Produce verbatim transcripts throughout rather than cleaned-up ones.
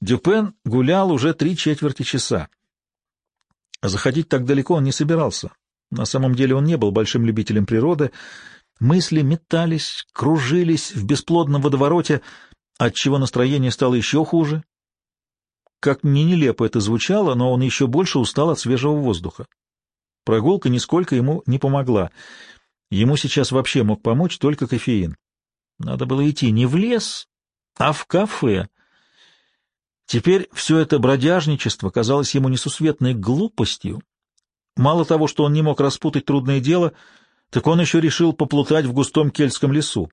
Дюпен гулял уже три четверти часа. Заходить так далеко он не собирался. На самом деле он не был большим любителем природы. Мысли метались, кружились в бесплодном водовороте, отчего настроение стало еще хуже. Как ни нелепо это звучало, но он еще больше устал от свежего воздуха. Прогулка нисколько ему не помогла. Ему сейчас вообще мог помочь только кофеин. Надо было идти не в лес, а в кафе. Теперь все это бродяжничество казалось ему несусветной глупостью. Мало того, что он не мог распутать трудное дело, так он еще решил поплутать в густом кельтском лесу.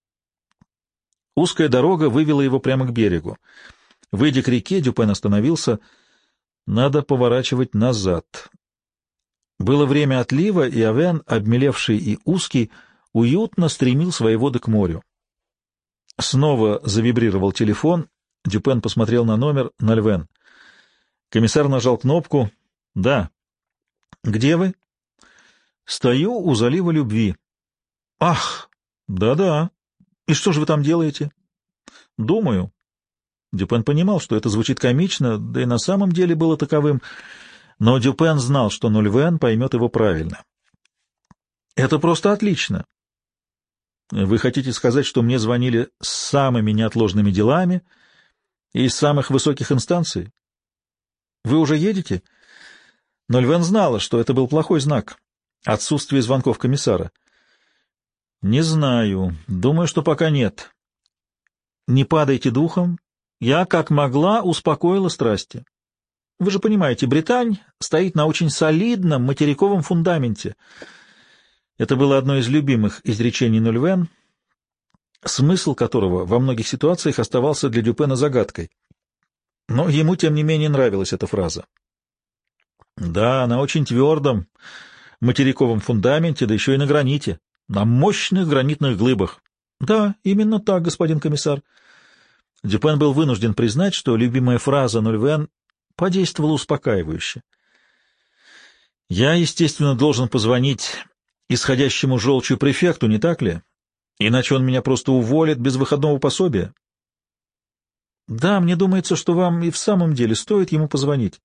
Узкая дорога вывела его прямо к берегу. Выйдя к реке, Дюпен остановился. Надо поворачивать назад. Было время отлива, и Авен, обмелевший и узкий, уютно стремил свои воды к морю. Снова завибрировал телефон. Дюпен посмотрел на номер Нольвен. Комиссар нажал кнопку. «Да». «Где вы?» «Стою у залива любви». «Ах, да-да. И что же вы там делаете?» «Думаю». Дюпен понимал, что это звучит комично, да и на самом деле было таковым, но Дюпен знал, что Нольвен поймет его правильно. «Это просто отлично. Вы хотите сказать, что мне звонили с самыми неотложными делами и из самых высоких инстанций? Вы уже едете?» Нольвен знала, что это был плохой знак — отсутствие звонков комиссара. «Не знаю. Думаю, что пока нет. Не падайте духом. Я, как могла, успокоила страсти. Вы же понимаете, Британь стоит на очень солидном материковом фундаменте». Это было одно из любимых изречений Нольвен, смысл которого во многих ситуациях оставался для Дюпена загадкой. Но ему, тем не менее, нравилась эта фраза. Да, на очень твердом материковом фундаменте, да еще и на граните, на мощных гранитных глыбах. Да, именно так, господин комиссар. Дюпен был вынужден признать, что любимая фраза Нольвен подействовала успокаивающе. Я, естественно, должен позвонить исходящему желчью префекту, не так ли? Иначе он меня просто уволит без выходного пособия. Да, мне думается, что вам и в самом деле стоит ему позвонить.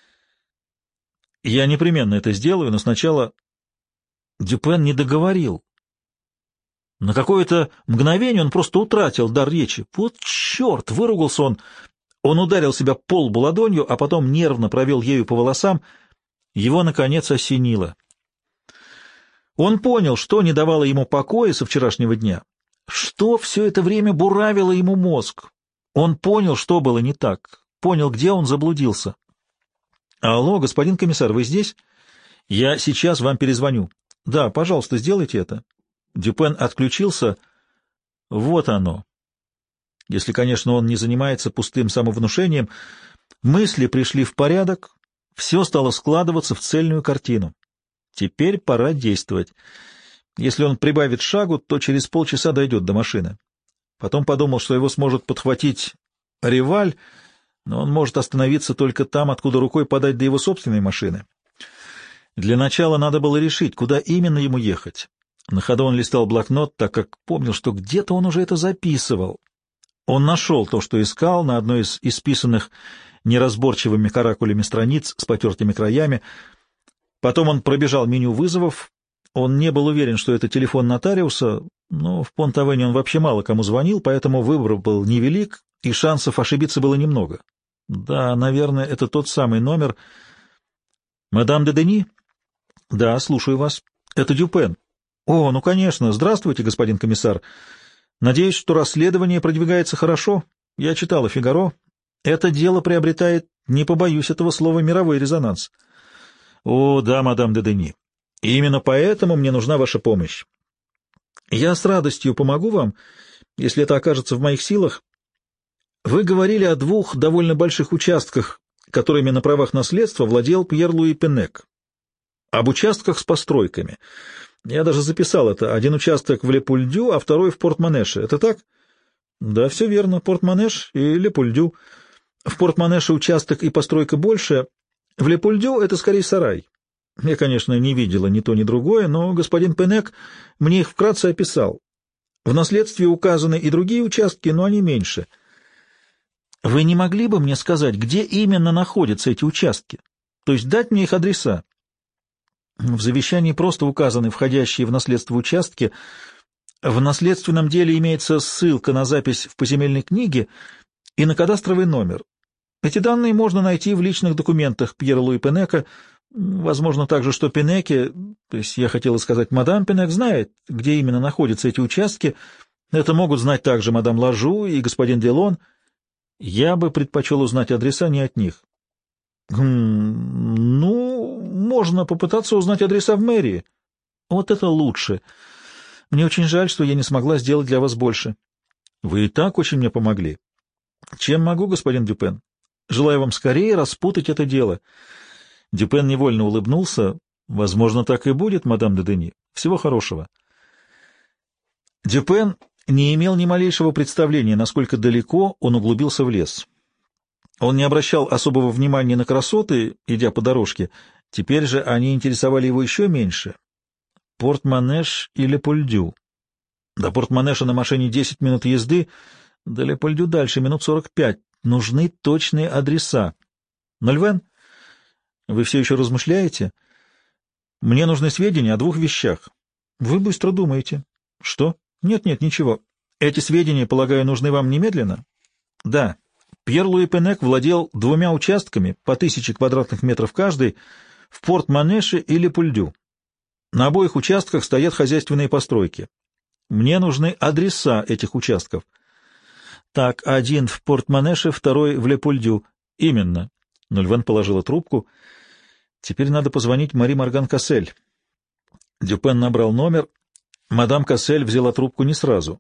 Я непременно это сделаю, но сначала... Дюпен не договорил. На какое-то мгновение он просто утратил дар речи. Вот черт! Выругался он. Он ударил себя по лбу ладонью, а потом нервно провел ею по волосам. Его, наконец, осенило. Он понял, что не давало ему покоя со вчерашнего дня, что все это время буравило ему мозг. Он понял, что было не так, понял, где он заблудился. «Алло, господин комиссар, вы здесь? Я сейчас вам перезвоню». «Да, пожалуйста, сделайте это». Дюпен отключился. Вот оно. Если, конечно, он не занимается пустым самовнушением. Мысли пришли в порядок, все стало складываться в цельную картину. Теперь пора действовать. Если он прибавит шагу, то через полчаса дойдет до машины. Потом подумал, что его сможет подхватить Реваль, но он может остановиться только там, откуда рукой подать до его собственной машины. Для начала надо было решить, куда именно ему ехать. На ходу он листал блокнот, так как помнил, что где-то он уже это записывал. Он нашел то, что искал, на одной из исписанных неразборчивыми каракулями страниц с потертыми краями. Потом он пробежал меню вызовов. Он не был уверен, что это телефон нотариуса, но в Понт-Авене он вообще мало кому звонил, поэтому выбор был невелик, и шансов ошибиться было немного. Да, наверное, это тот самый номер. «Мадам де Дени?» «Да, слушаю вас». «Это Дюпен». «О, ну, конечно. Здравствуйте, господин комиссар. Надеюсь, что расследование продвигается хорошо. Я читала «Фигаро». Это дело приобретает, не побоюсь этого слова, мировой резонанс». «О, да, мадам де Дени. И именно поэтому мне нужна ваша помощь. Я с радостью помогу вам, если это окажется в моих силах. Вы говорили о двух довольно больших участках, которыми на правах наследства владел Пьер-Луи Пенек. Об участках с постройками. Я даже записал это. Один участок в Ле-Пульдю, а второй в Порт-Манеше. Это так? Да, все верно. Порт-Манеш и Ле-Пульдю. В Порт-Манеше участок и постройка больше. В Ле-Пульдю это скорее сарай. Я, конечно, не видела ни то, ни другое, но господин Пенек мне их вкратце описал. В наследстве указаны и другие участки, но они меньше. Вы не могли бы мне сказать, где именно находятся эти участки? То есть дать мне их адреса? В завещании просто указаны входящие в наследство участки. В наследственном деле имеется ссылка на запись в поземельной книге и на кадастровый номер. Эти данные можно найти в личных документах Пьера Луи Пенека. Возможно также, что Пенеке, то есть я хотела сказать, мадам Пенек знает, где именно находятся эти участки. Это могут знать также мадам Лажу и господин Делон. Я бы предпочел узнать адреса не от них. Хм, ну, можно попытаться узнать адреса в мэрии. Вот это лучше. Мне очень жаль, что я не смогла сделать для вас больше. Вы и так очень мне помогли. Чем могу, господин Дюпен? Желаю вам скорее распутать это дело. Дюпен невольно улыбнулся. Возможно, так и будет, мадам де Дени. Всего хорошего. Дюпен не имел ни малейшего представления, насколько далеко он углубился в лес. Он не обращал особого внимания на красоты, идя по дорожке. Теперь же они интересовали его еще меньше. Порт-Манеш и Лепольдю. До Порт-Манеша на машине десять минут езды, до Лепольдю дальше минут сорок пять. Нужны точные адреса. Нольвен, вы все еще размышляете? Мне нужны сведения о двух вещах. Вы быстро думаете. Что? Нет-нет, ничего. Эти сведения, полагаю, нужны вам немедленно? Да. Пьер Луи Пенек владел двумя участками по тысяче квадратных метров каждый в Порт-Манеше и Лепольдю. На обоих участках стоят хозяйственные постройки. Мне нужны адреса этих участков. Так, один в Порт-Манеше, второй в Лепольдю. Именно. Нольвен положила трубку. Теперь надо позвонить Мари Морган Кассель. Дюпен набрал номер. Мадам Кассель взяла трубку не сразу.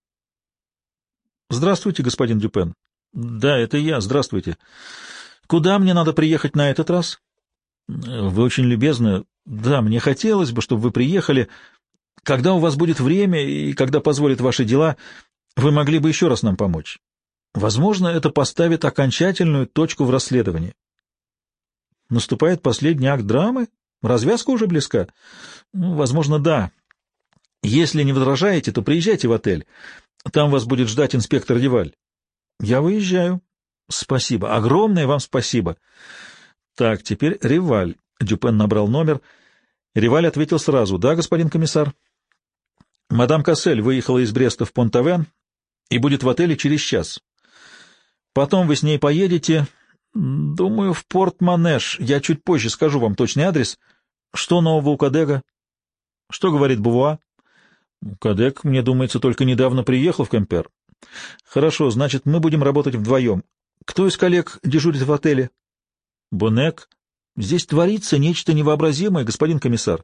Здравствуйте, господин Дюпен. Да, это я. Здравствуйте. Куда мне надо приехать на этот раз? Вы очень любезны. Да, мне хотелось бы, чтобы вы приехали. Когда у вас будет время и когда позволят ваши дела, вы могли бы еще раз нам помочь. Возможно, это поставит окончательную точку в расследовании. Наступает последний акт драмы? Развязка уже близка? Ну, возможно, да. Если не возражаете, то приезжайте в отель. Там вас будет ждать инспектор Реваль. Я выезжаю. Спасибо. Огромное вам спасибо. Так, теперь Реваль. Дюпен набрал номер. Реваль ответил сразу. Да, господин комиссар. Мадам Кассель выехала из Бреста в Понт-Авен и будет в отеле через час. Потом вы с ней поедете, думаю, в Порт-Манеш. Я чуть позже скажу вам точный адрес. Что нового у Кадега? Что говорит Бувуа? Кадек, мне думается, только недавно приехал в Кемпер. Хорошо, значит, мы будем работать вдвоем. Кто из коллег дежурит в отеле? Бонек. Здесь творится нечто невообразимое, господин комиссар.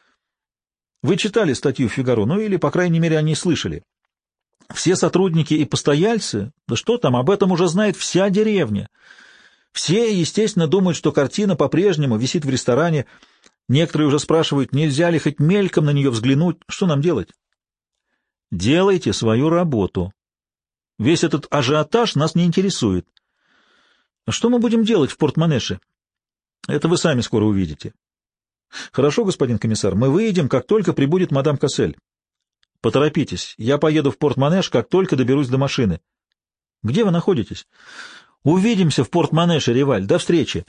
Вы читали статью в «Фигаро», ну или, по крайней мере, о ней слышали. Все сотрудники и постояльцы, да что там, об этом уже знает вся деревня. Все, естественно, думают, что картина по-прежнему висит в ресторане. Некоторые уже спрашивают, нельзя ли хоть мельком на нее взглянуть. Что нам делать? Делайте свою работу. Весь этот ажиотаж нас не интересует. Что мы будем делать в Порт-Манеше? Это вы сами скоро увидите. Хорошо, господин комиссар, мы выйдем, как только прибудет мадам Кассель. Поторопитесь, я поеду в Порт-Манеш, как только доберусь до машины. Где вы находитесь? Увидимся в Порт-Манеше, Реваль. До встречи.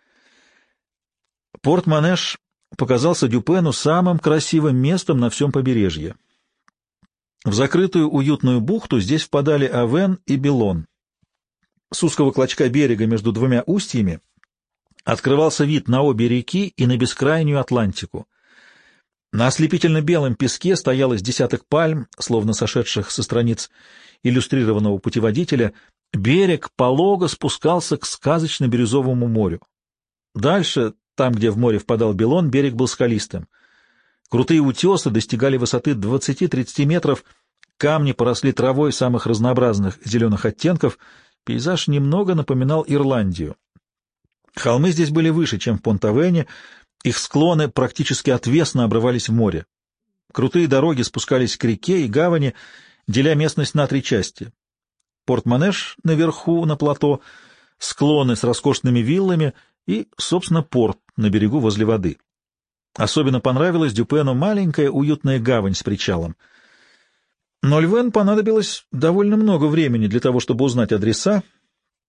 Порт-Манеш показался Дюпену самым красивым местом на всем побережье. В закрытую уютную бухту здесь впадали Авен и Белон. С узкого клочка берега между двумя устьями открывался вид на обе реки и на бескрайнюю Атлантику. На ослепительно-белом песке стоялось десяток пальм, словно сошедших со страниц иллюстрированного путеводителя. Берег полого спускался к сказочно-бирюзовому морю. Дальше, там, где в море впадал Белон, берег был скалистым. Крутые утесы достигали высоты двадцати-тридцати метров, камни поросли травой самых разнообразных зеленых оттенков, пейзаж немного напоминал Ирландию. Холмы здесь были выше, чем в Понт-Авене, их склоны практически отвесно обрывались в море. Крутые дороги спускались к реке и гавани, деля местность на три части. Порт-Манеш наверху, на плато, склоны с роскошными виллами и, собственно, порт на берегу возле воды. Особенно понравилась Дюпену маленькая уютная гавань с причалом. Но Львен понадобилось довольно много времени для того, чтобы узнать адреса,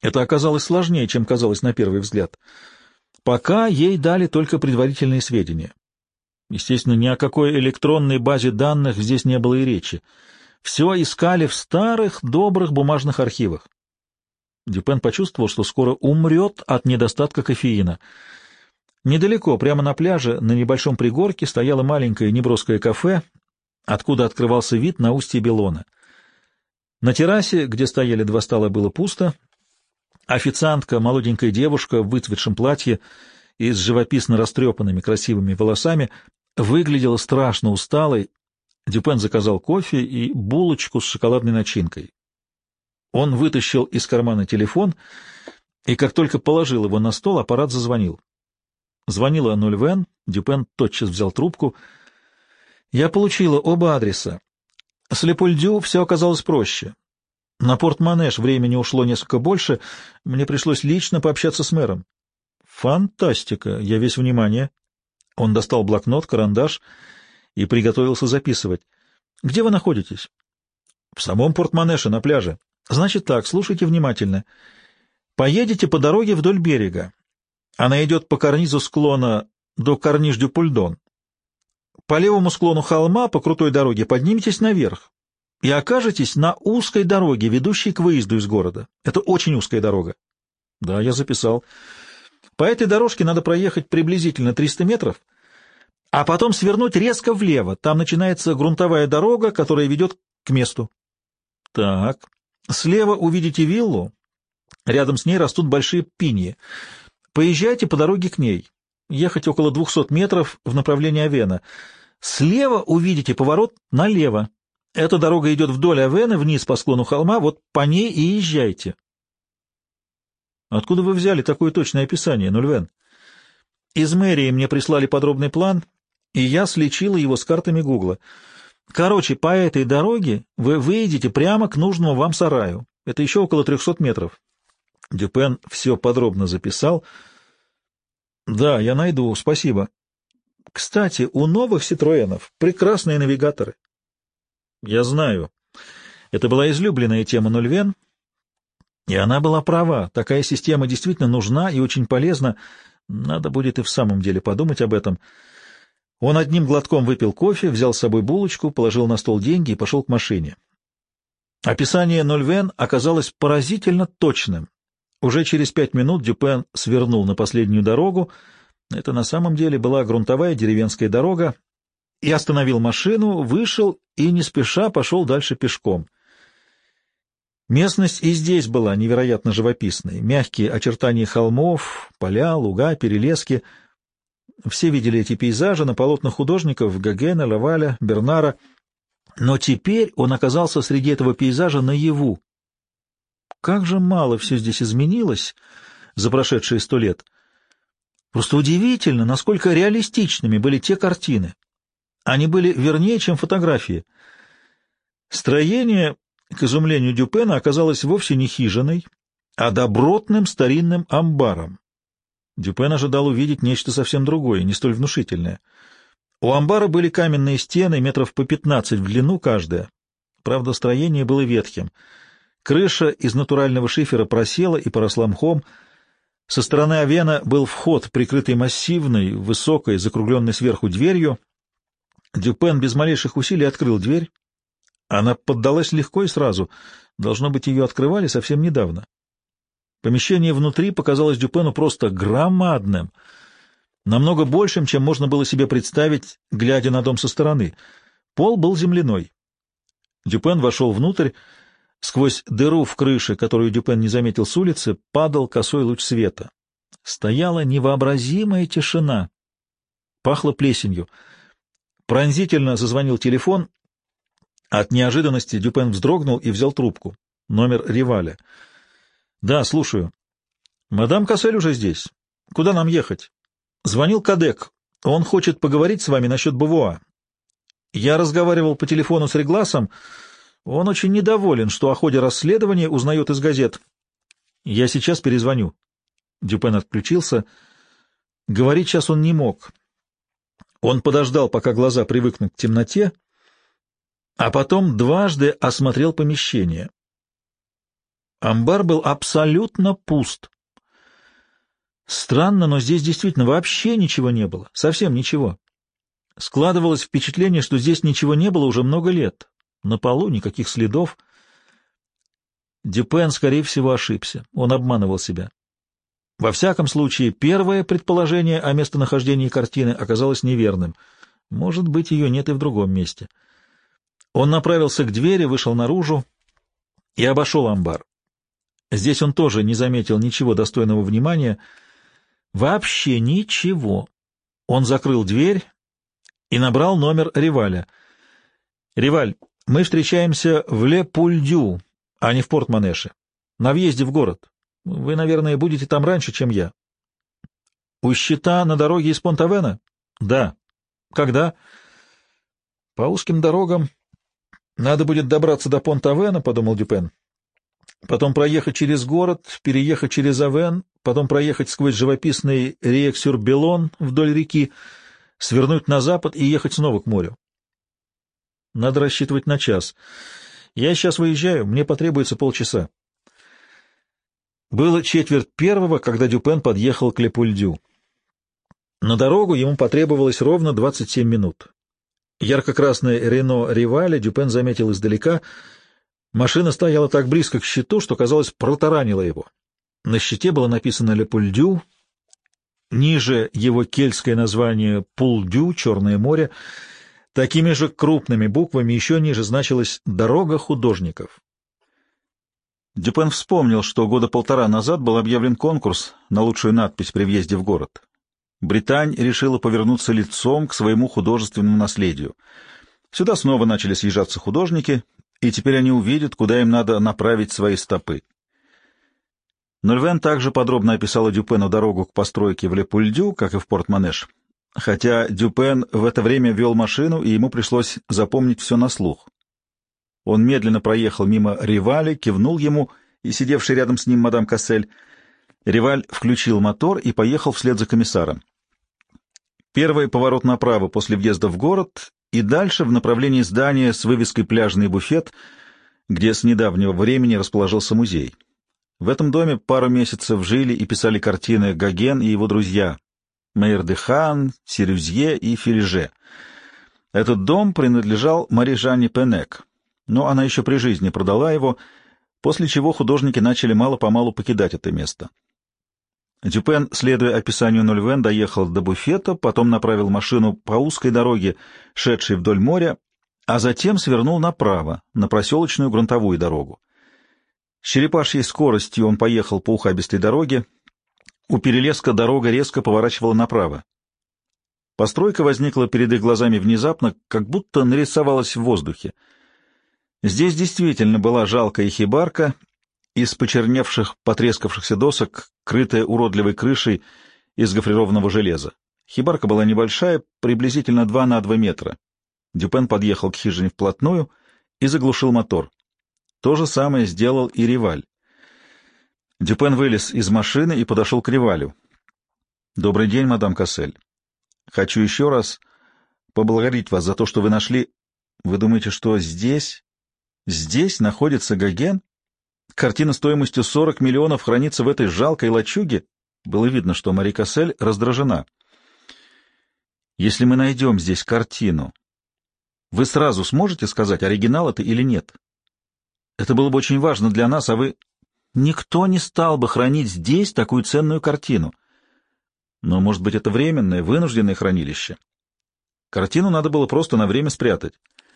Это оказалось сложнее, чем казалось на первый взгляд. Пока ей дали только предварительные сведения. Естественно, ни о какой электронной базе данных здесь не было и речи. Все искали в старых, добрых бумажных архивах. Дюпен почувствовал, что скоро умрет от недостатка кофеина. Недалеко, прямо на пляже, на небольшом пригорке, стояло маленькое неброское кафе, откуда открывался вид на устье Белона. На террасе, где стояли два стола, было пусто. Официантка, молоденькая девушка в выцветшем платье и с живописно растрепанными красивыми волосами, выглядела страшно усталой. Дюпен заказал кофе и булочку с шоколадной начинкой. Он вытащил из кармана телефон, и как только положил его на стол, аппарат зазвонил. Звонила Нольвен, Дюпен тотчас взял трубку. «Я получила оба адреса. С Лепольдю все оказалось проще. На Порт-Манеш времени ушло несколько больше, мне пришлось лично пообщаться с мэром». «Фантастика! Я весь внимание». Он достал блокнот, карандаш и приготовился записывать. «Где вы находитесь?» «В самом Порт-Манеше, на пляже». «Значит так, слушайте внимательно. Поедете по дороге вдоль берега. Она идет по карнизу склона до Карниж-дю-Пульдон. По левому склону холма по крутой дороге подниметесь наверх и окажетесь на узкой дороге, ведущей к выезду из города. Это очень узкая дорога». «Да, я записал». «По этой дорожке надо проехать приблизительно триста метров, а потом свернуть резко влево. Там начинается грунтовая дорога, которая ведет к месту». «Так». «Слева увидите виллу. Рядом с ней растут большие пиньи. Поезжайте по дороге к ней. Ехать около двухсот метров в направлении Авена. Слева увидите поворот налево. Эта дорога идет вдоль Авена, вниз по склону холма, вот по ней и езжайте». «Откуда вы взяли такое точное описание, Нольвен?» «Из мэрии мне прислали подробный план, и я сличила его с картами Гугла. Короче, по этой дороге вы выедете прямо к нужному вам сараю. Это еще около трехсот метров». Дюпен все подробно записал. «Да, я найду, спасибо. Кстати, у новых Ситроенов прекрасные навигаторы». «Я знаю. Это была излюбленная тема Нольвен, и она была права. Такая система действительно нужна и очень полезна. Надо будет и в самом деле подумать об этом». Он одним глотком выпил кофе, взял с собой булочку, положил на стол деньги и пошел к машине. Описание Нольвен оказалось поразительно точным. Уже через пять минут Дюпен свернул на последнюю дорогу, это на самом деле была грунтовая деревенская дорога, и остановил машину, вышел и не спеша пошел дальше пешком. Местность и здесь была невероятно живописной. Мягкие очертания холмов, поля, луга, перелески — все видели эти пейзажи на полотнах художников Гогена, Лаваля, Бернара, но теперь он оказался среди этого пейзажа наяву. Как же мало все здесь изменилось за прошедшие сто лет! Просто удивительно, насколько реалистичными были те картины. Они были вернее, чем фотографии. Строение, к изумлению Дюпена, оказалось вовсе не хижиной, а добротным старинным амбаром. Дюпен ожидал увидеть нечто совсем другое, не столь внушительное. У амбара были каменные стены, метров по пятнадцать в длину каждая. Правда, строение было ветхим. Крыша из натурального шифера просела и поросла мхом. Со стороны Авена был вход, прикрытый массивной, высокой, закругленной сверху дверью. Дюпен без малейших усилий открыл дверь. Она поддалась легко и сразу. Должно быть, ее открывали совсем недавно. Помещение внутри показалось Дюпену просто громадным, намного большим, чем можно было себе представить, глядя на дом со стороны. Пол был земляной. Дюпен вошел внутрь. Сквозь дыру в крыше, которую Дюпен не заметил с улицы, падал косой луч света. Стояла невообразимая тишина. Пахло плесенью. Пронзительно зазвонил телефон. От неожиданности Дюпен вздрогнул и взял трубку. Номер Риваля. «Да, слушаю. Мадам Кассель уже здесь. Куда нам ехать?» «Звонил Кадек. Он хочет поговорить с вами насчет Бавуа. Я разговаривал по телефону с Регласом. Он очень недоволен, что о ходе расследования узнает из газет. Я сейчас перезвоню». Дюпен отключился. Говорить сейчас он не мог. Он подождал, пока глаза привыкнут к темноте, а потом дважды осмотрел помещение. Амбар был абсолютно пуст. Странно, но здесь действительно вообще ничего не было, совсем ничего. Складывалось впечатление, что здесь ничего не было уже много лет. На полу никаких следов. Дюпен, скорее всего, ошибся. Он обманывал себя. Во всяком случае, первое предположение о местонахождении картины оказалось неверным. Может быть, ее нет и в другом месте. Он направился к двери, вышел наружу и обошел амбар. Здесь он тоже не заметил ничего достойного внимания. Вообще ничего. Он закрыл дверь и набрал номер Риваля. «Риваль, мы встречаемся в Ле-Пуль-Дю, а не в Порт-Манеше, на въезде в город. Вы, наверное, будете там раньше, чем я». «У щита на дороге из Понт-Авена?» «Да». «Когда?» «По узким дорогам надо будет добраться до Понт-Авена», — подумал Дюпен. «Потом проехать через город, переехать через Авен, потом проехать сквозь живописный Риек-сюр-Белон вдоль реки, свернуть на запад и ехать снова к морю. Надо рассчитывать на час. Я сейчас выезжаю, мне потребуется полчаса». Было четверть первого, когда Дюпен подъехал к Ле-Пуль-Дю. На дорогу ему потребовалось ровно двадцать семь минут. Ярко-красное Рено Риваля Дюпен заметил издалека. Машина стояла так близко к щиту, что, казалось, протаранила его. На щите было написано «Ле-Пуль-Дю», ниже его кельтское название «Пуль-Дю», «Черное море». Такими же крупными буквами еще ниже значилось «Дорога художников». Дюпен вспомнил, что года полтора назад был объявлен конкурс на лучшую надпись при въезде в город. Британь решила повернуться лицом к своему художественному наследию. Сюда снова начали съезжаться художники, и теперь они увидят, куда им надо направить свои стопы. Нольвен также подробно описала Дюпену дорогу к постройке в Ле-Пуль-Дю, как и в Порт-Манеш, хотя Дюпен в это время вел машину, и ему пришлось запомнить все на слух. Он медленно проехал мимо Риваля, кивнул ему и сидевший рядом с ним мадам Кассель. Риваль включил мотор и поехал вслед за комиссаром. Первый поворот направо после въезда в город и дальше в направлении здания с вывеской «Пляжный буфет», где с недавнего времени расположился музей. В этом доме пару месяцев жили и писали картины Гоген и его друзья Мейер де Хан, Сирюзье и Филже. Этот дом принадлежал Мари-Жанне Пенек, но она еще при жизни продала его, после чего художники начали мало-помалу покидать это место. Дюпен, следуя описанию Нольвен, доехал до буфета, потом направил машину по узкой дороге, шедшей вдоль моря, а затем свернул направо, на проселочную грунтовую дорогу. С черепашьей скоростью он поехал по ухабистой дороге. У перелеска дорога резко поворачивала направо. Постройка возникла перед их глазами внезапно, как будто нарисовалась в воздухе. Здесь действительно была жалкая хибарка из почерневших, потрескавшихся досок, крытая уродливой крышей из гофрированного железа. Хибарка была небольшая, приблизительно два на два метра. Дюпен подъехал к хижине вплотную и заглушил мотор. То же самое сделал и Риваль. Дюпен вылез из машины и подошел к Ривалю. «Добрый день, мадам Кассель. Хочу еще раз поблагодарить вас за то, что вы нашли... Вы думаете, что здесь... Здесь находится Гоген? Картина стоимостью сорок миллионов хранится в этой жалкой лачуге?» Было видно, что Мари Кассель раздражена. «Если мы найдем здесь картину, вы сразу сможете сказать, оригинал это или нет? Это было бы очень важно для нас, а вы... Никто не стал бы хранить здесь такую ценную картину. Но, может быть, это временное, вынужденное хранилище. Картину надо было просто на время спрятать.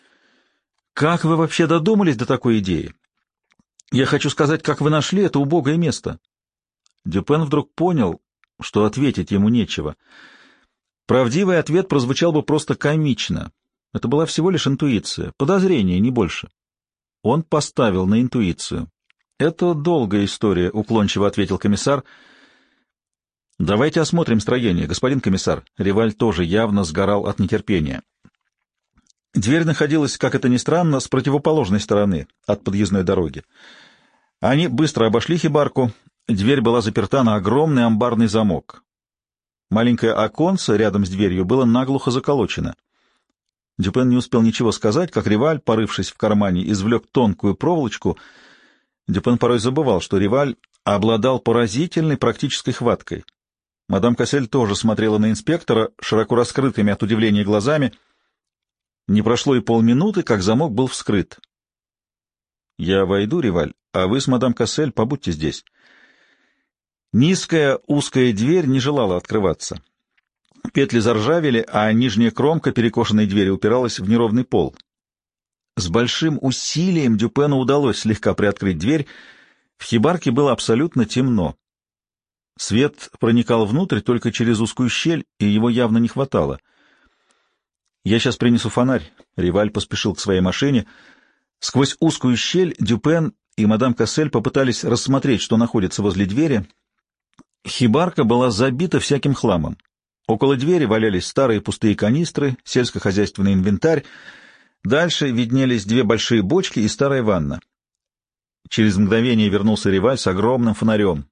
Как вы вообще додумались до такой идеи? Я хочу сказать, как вы нашли это убогое место?» Дюпен вдруг понял, что ответить ему нечего. Правдивый ответ прозвучал бы просто комично. Это была всего лишь интуиция, подозрение, не больше. Он поставил на интуицию. «Это долгая история», — уклончиво ответил комиссар. «Давайте осмотрим строение, господин комиссар». Риваль тоже явно сгорал от нетерпения. Дверь находилась, как это ни странно, с противоположной стороны от подъездной дороги. Они быстро обошли хибарку. Дверь была заперта на огромный амбарный замок. Маленькое оконце рядом с дверью было наглухо заколочено. Дюпен не успел ничего сказать, как Риваль, порывшись в кармане, извлек тонкую проволочку. Дюпен порой забывал, что Риваль обладал поразительной практической хваткой. Мадам Кассель тоже смотрела на инспектора широко раскрытыми от удивления глазами. Не прошло и полминуты, как замок был вскрыт. — Я войду, Риваль, а вы с мадам Кассель побудьте здесь. Низкая узкая дверь не желала открываться. Петли заржавели, а нижняя кромка перекошенной двери упиралась в неровный пол. С большим усилием Дюпену удалось слегка приоткрыть дверь. В хибарке было абсолютно темно. Свет проникал внутрь только через узкую щель, и его явно не хватало. «Я сейчас принесу фонарь», — Риваль поспешил к своей машине. Сквозь узкую щель Дюпен и мадам Кассель попытались рассмотреть, что находится возле двери. Хибарка была забита всяким хламом. Около двери валялись старые пустые канистры, сельскохозяйственный инвентарь. Дальше виднелись две большие бочки и старая ванна. Через мгновение вернулся Риваль с огромным фонарем.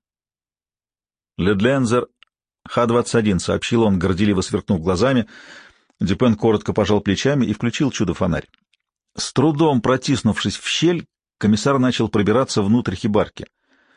«Ледлензер Х двадцать один», — сообщил он, горделиво сверкнув глазами. Дюпен коротко пожал плечами и включил чудо-фонарь. С трудом протиснувшись в щель, комиссар начал пробираться внутрь хибарки.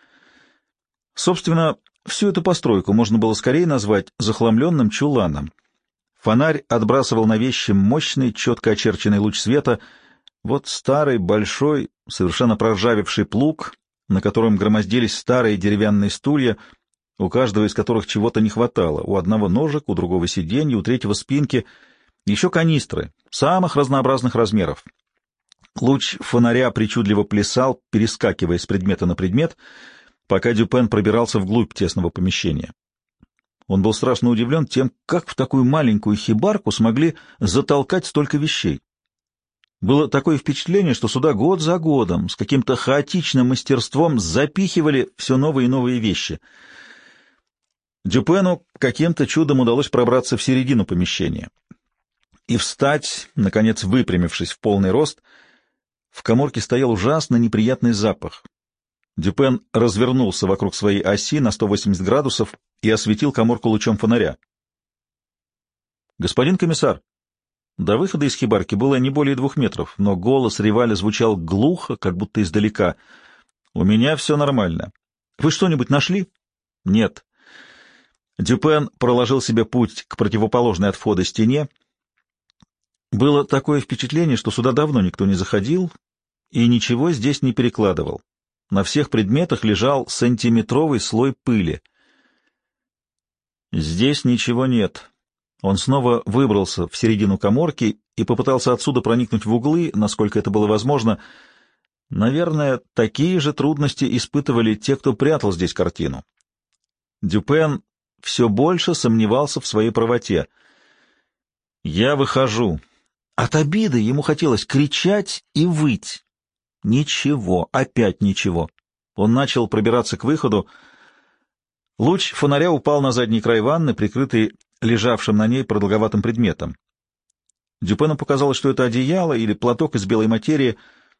Собственно, всю эту постройку можно было скорее назвать захламленным чуланом. Фонарь отбрасывал на вещи мощный, четко очерченный луч света. Вот старый, большой, совершенно проржавевший плуг, на котором громоздились старые деревянные стулья, у каждого из которых чего-то не хватало. У одного ножек, у другого сиденья, у третьего спинки. Еще канистры самых разнообразных размеров. Луч фонаря причудливо плясал, перескакивая с предмета на предмет, пока Дюпен пробирался вглубь тесного помещения. Он был страшно удивлен тем, как в такую маленькую хибарку смогли затолкать столько вещей. Было такое впечатление, что сюда год за годом с каким-то хаотичным мастерством запихивали все новые и новые вещи. Дюпену каким-то чудом удалось пробраться в середину помещения и встать, наконец выпрямившись в полный рост. В каморке стоял ужасно неприятный запах. Дюпен развернулся вокруг своей оси на сто восемьдесят градусов и осветил каморку лучом фонаря. «Господин комиссар!» До выхода из хибарки было не более двух метров, но голос Риваля звучал глухо, как будто издалека. «У меня все нормально. Вы что-нибудь нашли?» «Нет». Дюпен проложил себе путь к противоположной от входа стене. Было такое впечатление, что сюда давно никто не заходил и ничего здесь не перекладывал. На всех предметах лежал сантиметровый слой пыли. Здесь ничего нет. Он снова выбрался в середину каморки и попытался отсюда проникнуть в углы, насколько это было возможно. Наверное, такие же трудности испытывали те, кто прятал здесь картину. Дюпен все больше сомневался в своей правоте. «Я выхожу». От обиды ему хотелось кричать и выть. Ничего, опять ничего. Он начал пробираться к выходу. Луч фонаря упал на задний край ванны, прикрытый лежавшим на ней продолговатым предметом. Дюпену показалось, что это одеяло или платок из белой материи.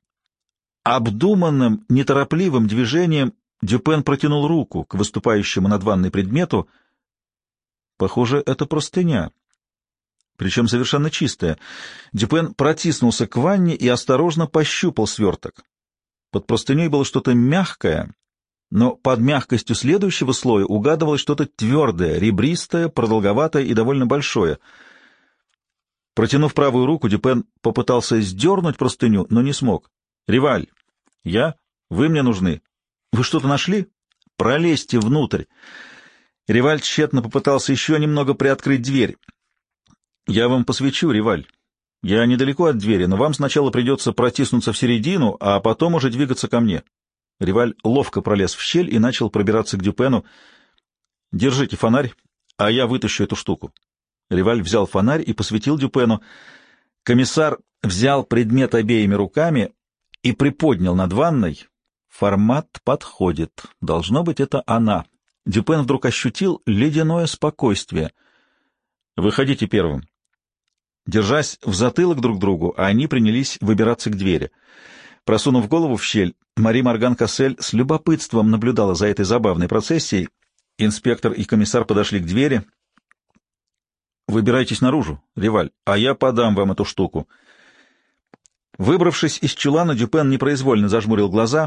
Обдуманным, неторопливым движением Дюпен протянул руку к выступающему над ванной предмету. Похоже, это простыня, причем совершенно чистая. Дюпен протиснулся к ванне и осторожно пощупал сверток. Под простыней было что-то мягкое, но под мягкостью следующего слоя угадывалось что-то твердое, ребристое, продолговатое и довольно большое. Протянув правую руку, Дюпен попытался сдернуть простыню, но не смог. «Риваль!» «Я? Вы мне нужны. Вы что-то нашли? Пролезьте внутрь!» Риваль тщетно попытался еще немного приоткрыть дверь. «Я вам посвечу, Риваль. Я недалеко от двери, но вам сначала придется протиснуться в середину, а потом уже двигаться ко мне». Риваль ловко пролез в щель и начал пробираться к Дюпену. «Держите фонарь, а я вытащу эту штуку». Риваль взял фонарь и посветил Дюпену. Комиссар взял предмет обеими руками и приподнял над ванной. Формат подходит. Должно быть, это она. Дюпен вдруг ощутил ледяное спокойствие. «Выходите первым». Держась в затылок друг другу, они принялись выбираться к двери. Просунув голову в щель, Мари Морган Кассель с любопытством наблюдала за этой забавной процессией. Инспектор и комиссар подошли к двери. «Выбирайтесь наружу, Риваль, а я подам вам эту штуку». Выбравшись из чулана, Дюпен непроизвольно зажмурил глаза.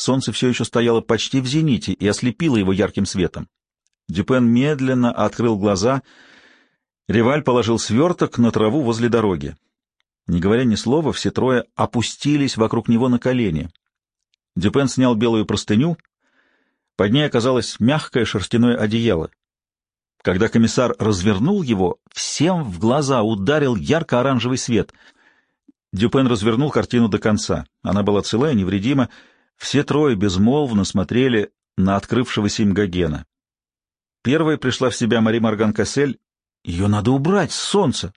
Солнце все еще стояло почти в зените и ослепило его ярким светом. Дюпен медленно открыл глаза. Риваль положил сверток на траву возле дороги. Не говоря ни слова, все трое опустились вокруг него на колени. Дюпен снял белую простыню. Под ней оказалось мягкое шерстяное одеяло. Когда комиссар развернул его, всем в глаза ударил ярко-оранжевый свет. Дюпен развернул картину до конца. Она была цела и невредима. Все трое безмолвно смотрели на открывшегося им Гогена. Первой пришла в себя Мари Морган Кассель. «Ее надо убрать с солнца!»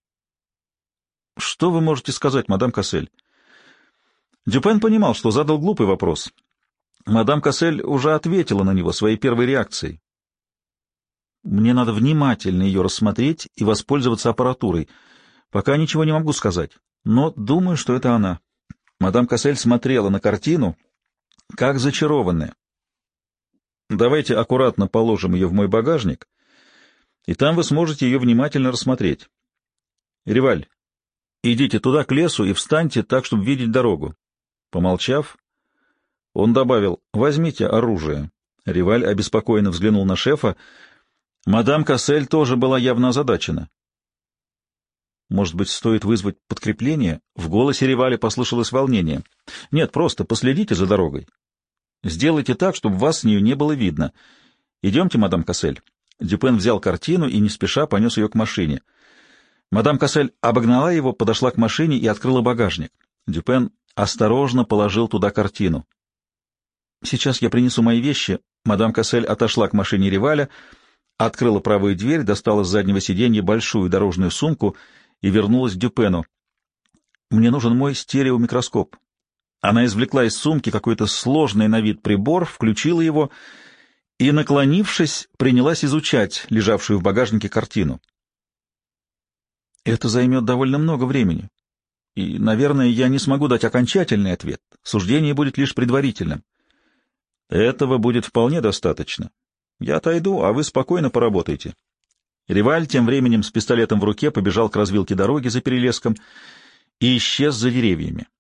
«Что вы можете сказать, мадам Кассель?» Дюпен понимал, что задал глупый вопрос. Мадам Кассель уже ответила на него своей первой реакцией. «Мне надо внимательно ее рассмотреть и воспользоваться аппаратурой. Пока ничего не могу сказать, но думаю, что это она». Мадам Кассель смотрела на картину, как зачарованная. «Давайте аккуратно положим ее в мой багажник, и там вы сможете ее внимательно рассмотреть. Риваль, идите туда, к лесу, и встаньте так, чтобы видеть дорогу». Помолчав, он добавил: «Возьмите оружие». Риваль обеспокоенно взглянул на шефа. Мадам Кассель тоже была явно озадачена. «Может быть, стоит вызвать подкрепление?» В голосе Риваля послышалось волнение. «Нет, просто последите за дорогой. Сделайте так, чтобы вас с нее не было видно. Идемте, мадам Кассель». Дюпен взял картину и не спеша понес ее к машине. Мадам Кассель обогнала его, подошла к машине и открыла багажник. Дюпен осторожно положил туда картину. «Сейчас я принесу мои вещи». Мадам Кассель отошла к машине Риваля, открыла правую дверь, достала с заднего сиденья большую дорожную сумку и вернулась к Дюпену. «Мне нужен мой стереомикроскоп». Она извлекла из сумки какой-то сложный на вид прибор, включила его и, наклонившись, принялась изучать лежавшую в багажнике картину. «Это займет довольно много времени, и, наверное, я не смогу дать окончательный ответ. Суждение будет лишь предварительным». «Этого будет вполне достаточно. Я отойду, а вы спокойно поработайте». Риваль тем временем с пистолетом в руке побежал к развилке дороги за перелеском и исчез за деревьями.